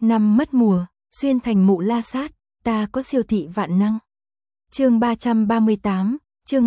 Năm mất mùa, xuyên thành mụ la sát, ta có siêu thị vạn năng. Chương 338, chương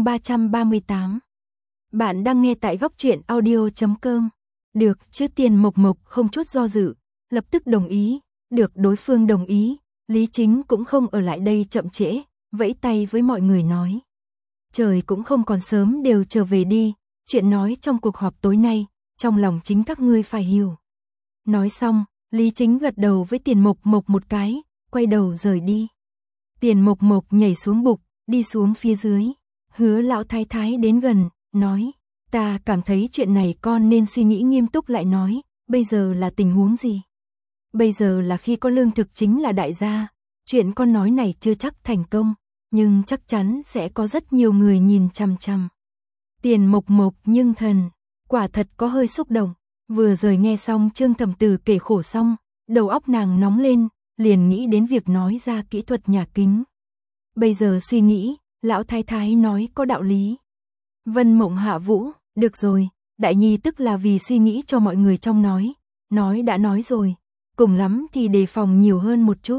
338. Bạn đang nghe tại góc truyện audio.com. Được, chứ Tiền Mộc Mộc không chút do dự, lập tức đồng ý. Được đối phương đồng ý, Lý Chính cũng không ở lại đây chậm trễ, vẫy tay với mọi người nói. Trời cũng không còn sớm, đều trở về đi, chuyện nói trong cuộc họp tối nay, trong lòng chính các ngươi phải hiểu. Nói xong, Lý Chính gật đầu với Tiền Mộc Mộc một cái, quay đầu rời đi. Tiền Mộc Mộc nhảy xuống bục, đi xuống phía dưới. Hứa lão thái thái đến gần, nói, ta cảm thấy chuyện này con nên suy nghĩ nghiêm túc lại nói, bây giờ là tình huống gì? Bây giờ là khi có lương thực chính là đại gia, chuyện con nói này chưa chắc thành công, nhưng chắc chắn sẽ có rất nhiều người nhìn chằm chằm. Tiền Mộc Mộc nhưng thần, quả thật có hơi xúc động, vừa rời nghe xong Trương Thẩm Tử kể khổ xong, đầu óc nàng nóng lên, liền nghĩ đến việc nói ra kỹ thuật nhà kính. Bây giờ suy nghĩ, lão thái thái nói có đạo lý. Vân Mộng hạ vũ, được rồi, đại nhi tức là vì suy nghĩ cho mọi người trong nói đã nói rồi, cùng lắm thì đề phòng nhiều hơn một chút.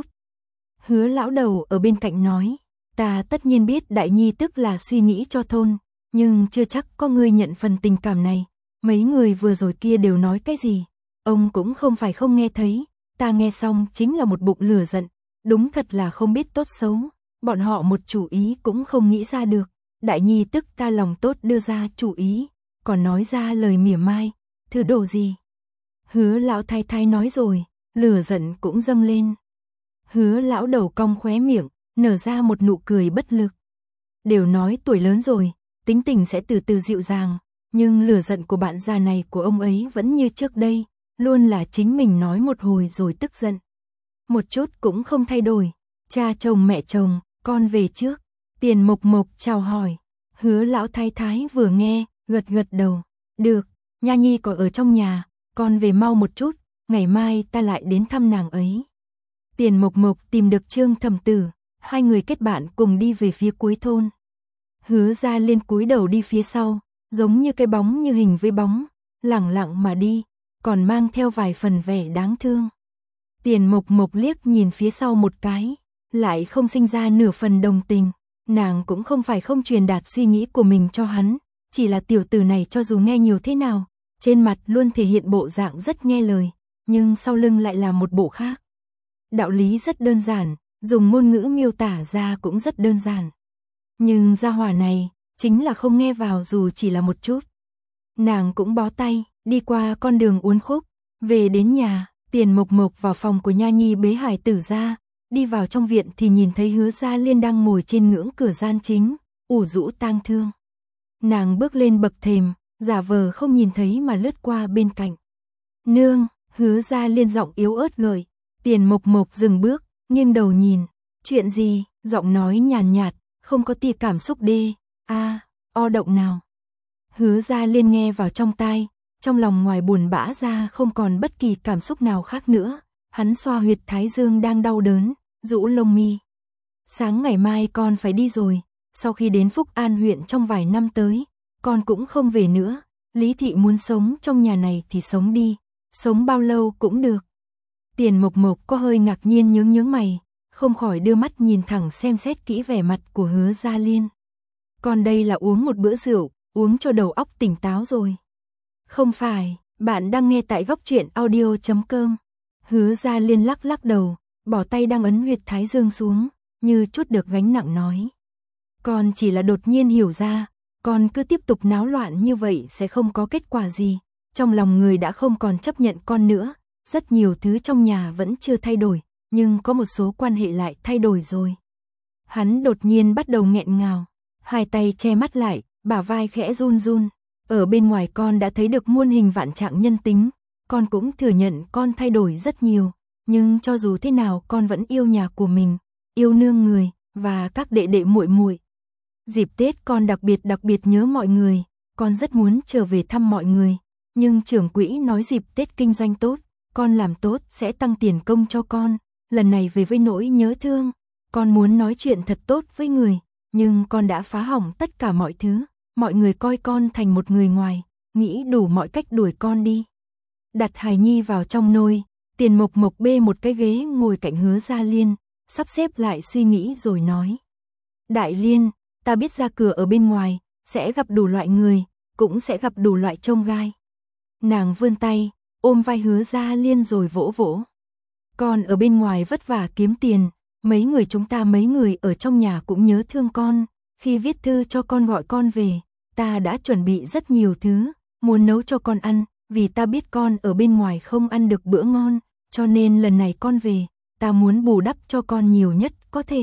Hứa lão đầu ở bên cạnh nói, ta tất nhiên biết đại nhi tức là suy nghĩ cho thôn, nhưng chưa chắc có người nhận phần tình cảm này. Mấy người vừa rồi kia đều nói cái gì, ông cũng không phải không nghe thấy, ta nghe xong chính là một bụng lửa giận, đúng thật là không biết tốt xấu, bọn họ một chủ ý cũng không nghĩ ra được, đại nhi tức ta lòng tốt đưa ra chủ ý, còn nói ra lời mỉa mai, thứ đồ gì. Hứa lão thái thái nói rồi, lửa giận cũng dâng lên. Hứa lão đầu cong khóe miệng, nở ra một nụ cười bất lực. Đều nói tuổi lớn rồi, tính tình sẽ từ từ dịu dàng, nhưng lửa giận của bạn già này của ông ấy vẫn như trước đây, luôn là chính mình nói một hồi rồi tức giận. Một chút cũng không thay đổi, cha chồng mẹ chồng, con về trước. Tiền Mộc Mộc chào hỏi, hứa lão thái thái vừa nghe, gật gật đầu, được, nha nhi còn ở trong nhà, con về mau một chút, ngày mai ta lại đến thăm nàng ấy. Tiền Mộc Mộc tìm được Trương Thẩm Tử, hai người kết bạn cùng đi về phía cuối thôn. Hứa Gia Liên cúi đầu đi phía sau, giống như cái bóng như hình với bóng, lẳng lặng mà đi, còn mang theo vài phần vẻ đáng thương. Tiền Mộc Mộc liếc nhìn phía sau một cái, lại không sinh ra nửa phần đồng tình, nàng cũng không phải không truyền đạt suy nghĩ của mình cho hắn, chỉ là tiểu tử này cho dù nghe nhiều thế nào, trên mặt luôn thể hiện bộ dạng rất nghe lời, nhưng sau lưng lại là một bộ khác. Đạo lý rất đơn giản, dùng ngôn ngữ miêu tả ra cũng rất đơn giản. Nhưng gia hỏa này, chính là không nghe vào dù chỉ là một chút. Nàng cũng bó tay, đi qua con đường uốn khúc, về đến nhà, Tiền Mộc Mộc vào phòng của nha nhi bế hải tử ra, đi vào trong viện thì nhìn thấy Hứa Gia Liên đang ngồi trên ngưỡng cửa gian chính, ủ rũ tang thương. Nàng bước lên bậc thềm, giả vờ không nhìn thấy mà lướt qua bên cạnh. Nương, Hứa Gia Liên giọng yếu ớt gợi. Tiền Mộc Mộc dừng bước, nghiêng đầu nhìn, chuyện gì, giọng nói nhàn nhạt, không có tia cảm xúc đê, o động nào. Hứa Gia Liên nghe vào trong tai, trong lòng ngoài buồn bã ra không còn bất kỳ cảm xúc nào khác nữa, hắn xoa huyệt thái dương đang đau đớn, rũ lông mi. Sáng ngày mai con phải đi rồi, sau khi đến Phúc An huyện trong vài năm tới, con cũng không về nữa, Lý thị muốn sống trong nhà này thì sống đi, sống bao lâu cũng được. Tiền Mộc Mộc có hơi ngạc nhiên nhướng mày, không khỏi đưa mắt nhìn thẳng xem xét kỹ vẻ mặt của Hứa Gia Liên. Còn đây là uống một bữa rượu, uống cho đầu óc tỉnh táo rồi. Không phải, bạn đang nghe tại góc truyện audio.com. Hứa Gia Liên lắc lắc đầu, bỏ tay đang ấn huyệt thái dương xuống, như chút được gánh nặng nói. Con chỉ là đột nhiên hiểu ra, con cứ tiếp tục náo loạn như vậy sẽ không có kết quả gì. Trong lòng người đã không còn chấp nhận con nữa. Rất nhiều thứ trong nhà vẫn chưa thay đổi, nhưng có một số quan hệ lại thay đổi rồi. Hắn đột nhiên bắt đầu nghẹn ngào, hai tay che mắt lại, bả vai khẽ run run. Ở bên ngoài con đã thấy được muôn hình vạn trạng nhân tính, con cũng thừa nhận con thay đổi rất nhiều, nhưng cho dù thế nào con vẫn yêu nhà của mình, yêu nương người, và các đệ đệ muội muội. Dịp Tết con đặc biệt nhớ mọi người, con rất muốn trở về thăm mọi người, nhưng trưởng quỹ nói dịp Tết kinh doanh tốt. Con làm tốt sẽ tăng tiền công cho con, lần này về với nỗi nhớ thương, con muốn nói chuyện thật tốt với người, nhưng con đã phá hỏng tất cả mọi thứ, mọi người coi con thành một người ngoài, nghĩ đủ mọi cách đuổi con đi. Đặt hài nhi vào trong nôi, Tiền Mộc Mộc bê một cái ghế ngồi cạnh Hứa Gia Liên, sắp xếp lại suy nghĩ rồi nói. Đại Liên, ta biết ra cửa ở bên ngoài, sẽ gặp đủ loại người, cũng sẽ gặp đủ loại chông gai. Nàng vươn tay, ôm vai Hứa Gia Liên rồi vỗ vỗ. Con ở bên ngoài vất vả kiếm tiền, mấy người ở trong nhà cũng nhớ thương con, khi viết thư cho con gọi con về, ta đã chuẩn bị rất nhiều thứ, muốn nấu cho con ăn, vì ta biết con ở bên ngoài không ăn được bữa ngon, cho nên lần này con về, ta muốn bù đắp cho con nhiều nhất có thể.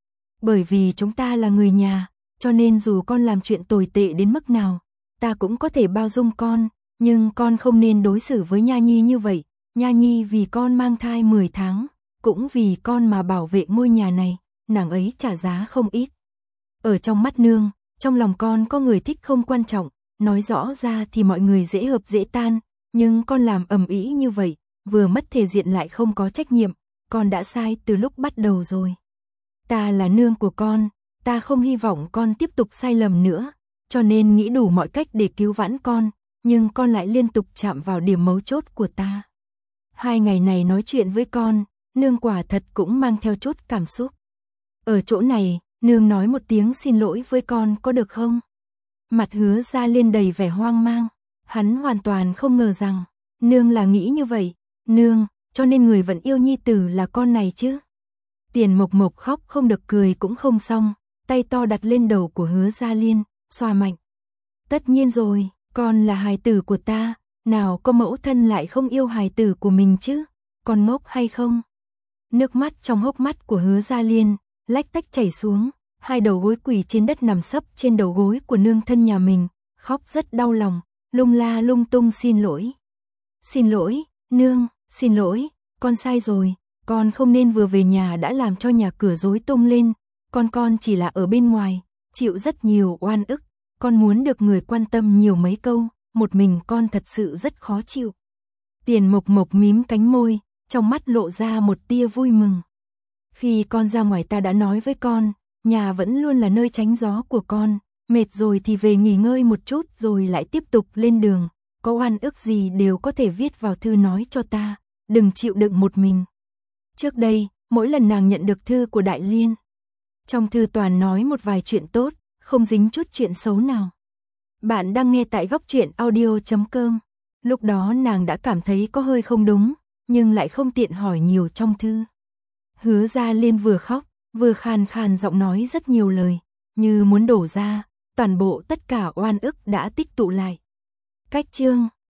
Bởi vì chúng ta là người nhà, cho nên dù con làm chuyện tồi tệ đến mức nào, ta cũng có thể bao dung con, nhưng con không nên đối xử với Nha Nhi như vậy. Nha Nhi vì con mang thai 10 tháng, cũng vì con mà bảo vệ ngôi nhà này, nàng ấy trả giá không ít. Ở trong mắt nương, trong lòng con có người thích không quan trọng, nói rõ ra thì mọi người dễ hợp dễ tan, nhưng con làm ầm ĩ như vậy, vừa mất thể diện lại không có trách nhiệm, con đã sai từ lúc bắt đầu rồi. Ta là nương của con, ta không hy vọng con tiếp tục sai lầm nữa, cho nên nghĩ đủ mọi cách để cứu vãn con, nhưng con lại liên tục chạm vào điểm mấu chốt của ta. 2 ngày này nói chuyện với con, nương quả thật cũng mang theo chút cảm xúc. Ở chỗ này, nương nói một tiếng xin lỗi với con có được không? Mặt Hứa Gia Liên đầy vẻ hoang mang, hắn hoàn toàn không ngờ rằng, nương là nghĩ như vậy, nương, cho nên người vẫn yêu nhi tử là con này chứ. Tiền Mộc Mộc khóc không được cười cũng không xong, tay to đặt lên đầu của Hứa Gia Liên, xoa mạnh. Tất nhiên rồi, con là hài tử của ta, nào có mẫu thân lại không yêu hài tử của mình chứ, con ngốc hay không? Nước mắt trong hốc mắt của Hứa Gia Liên, lách tách chảy xuống, hai đầu gối quỳ trên đất nằm sấp trên đầu gối của nương thân nhà mình, khóc rất đau lòng, lung la lung tung xin lỗi. Xin lỗi, nương, xin lỗi, con sai rồi, con không nên vừa về nhà đã làm cho nhà cửa rối tung lên, con chỉ là ở bên ngoài, chịu rất nhiều oan ức, con muốn được người quan tâm nhiều mấy câu, một mình con thật sự rất khó chịu. Tiền Mộc Mộc mím cánh môi, trong mắt lộ ra một tia vui mừng. Khi con ra ngoài ta đã nói với con, nhà vẫn luôn là nơi tránh gió của con, mệt rồi thì về nghỉ ngơi một chút rồi lại tiếp tục lên đường, có oan ức gì đều có thể viết vào thư nói cho ta, đừng chịu đựng một mình. Trước đây, mỗi lần nàng nhận được thư của Đại Liên, trong thư toàn nói một vài chuyện tốt, không dính chút chuyện xấu nào. Bạn đang nghe tại Góc Truyện Audio.com. Lúc đó nàng đã cảm thấy có hơi không đúng, nhưng lại không tiện hỏi nhiều trong thư. Hứa Gia Liên vừa khóc, vừa khàn khàn giọng nói rất nhiều lời, như muốn đổ ra, toàn bộ tất cả oan ức đã tích tụ lại. Cách chương